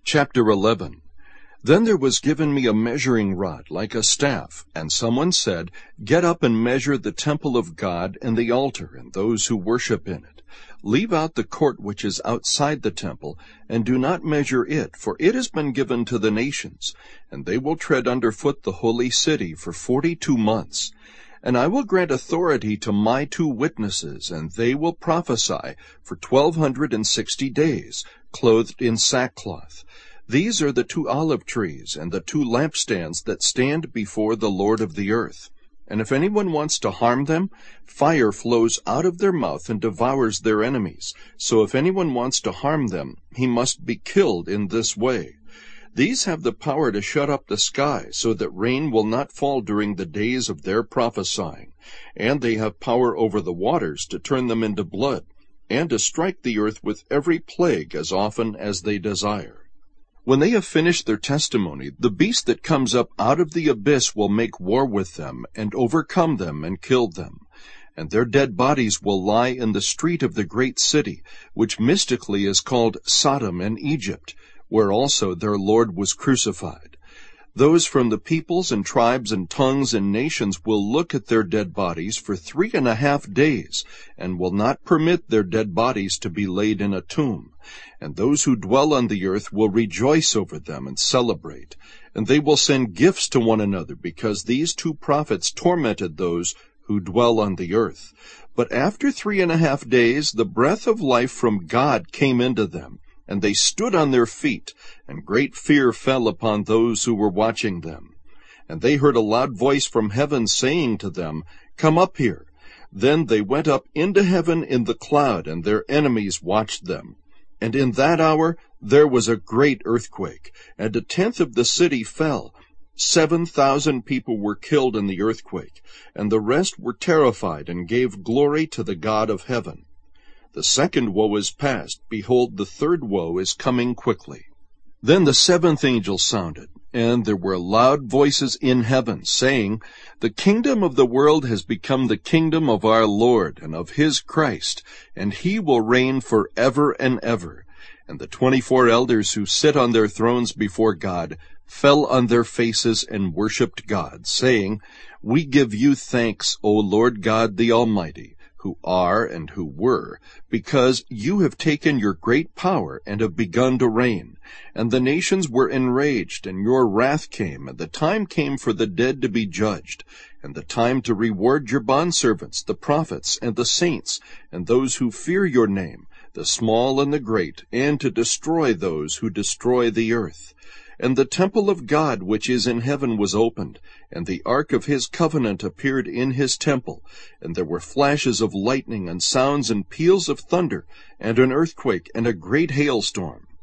Chapter 11. Then there was given me a measuring rod like a staff, and someone said, Get up and measure the temple of God and the altar and those who worship in it. Leave out the court which is outside the temple, and do not measure it, for it has been given to the nations, and they will tread underfoot the holy city for 42 months. And I will grant authority to my 2 witnesses, and they will prophesy for 1260 days, clothed in sackcloth. These are the 2 olive trees and the 2 lampstands that stand before the Lord of the earth. And if anyone wants to harm them, fire flows out of their mouth and devours their enemies. So if anyone wants to harm them, he must be killed in this way. These have the power to shut up the sky, so that rain will not fall during the days of their prophesying. And they have power over the waters to turn them into blood, and to strike the earth with every plague as often as they desire. When they have finished their testimony, the beast that comes up out of the abyss will make war with them, and overcome them, and kill them. And their dead bodies will lie in the street of the great city, which mystically is called Sodom and Egypt, where also their Lord was crucified. Those from the peoples and tribes and tongues and nations will look at their dead bodies for 3.5 days, and will not permit their dead bodies to be laid in a tomb. And those who dwell on the earth will rejoice over them and celebrate. And they will send gifts to one another, because these 2 prophets tormented those who dwell on the earth. But after 3.5 days the breath of life from God came into them, and they stood on their feet, and great fear fell upon those who were watching them. And they heard a loud voice from heaven saying to them, Come up here. Then they went up into heaven in the cloud, and their enemies watched them. And in that hour there was a great earthquake, and 1/10 of the city fell. 7,000 people were killed in the earthquake, and the rest were terrified and gave glory to the God of heaven. The second woe is past. Behold, the 3rd woe is coming quickly. Then the 7th angel sounded, and there were loud voices in heaven, saying, The kingdom of the world has become the kingdom of our Lord and of his Christ, and he will reign forever and ever. And the 24 elders who sit on their thrones before God fell on their faces and worshipped God, saying, We give you thanks, O Lord God the Almighty, who are and who were, because you have taken your great power and have begun to reign. And the nations were enraged, and your wrath came, and the time came for the dead to be judged, and the time to reward your bondservants, the prophets, and the saints, and those who fear your name, the small and the great, and to destroy those who destroy the earth. And the temple of God which is in heaven was opened, and the ark of his covenant appeared in his temple. And there were flashes of lightning, and sounds and peals of thunder, and an earthquake, and a great hailstorm.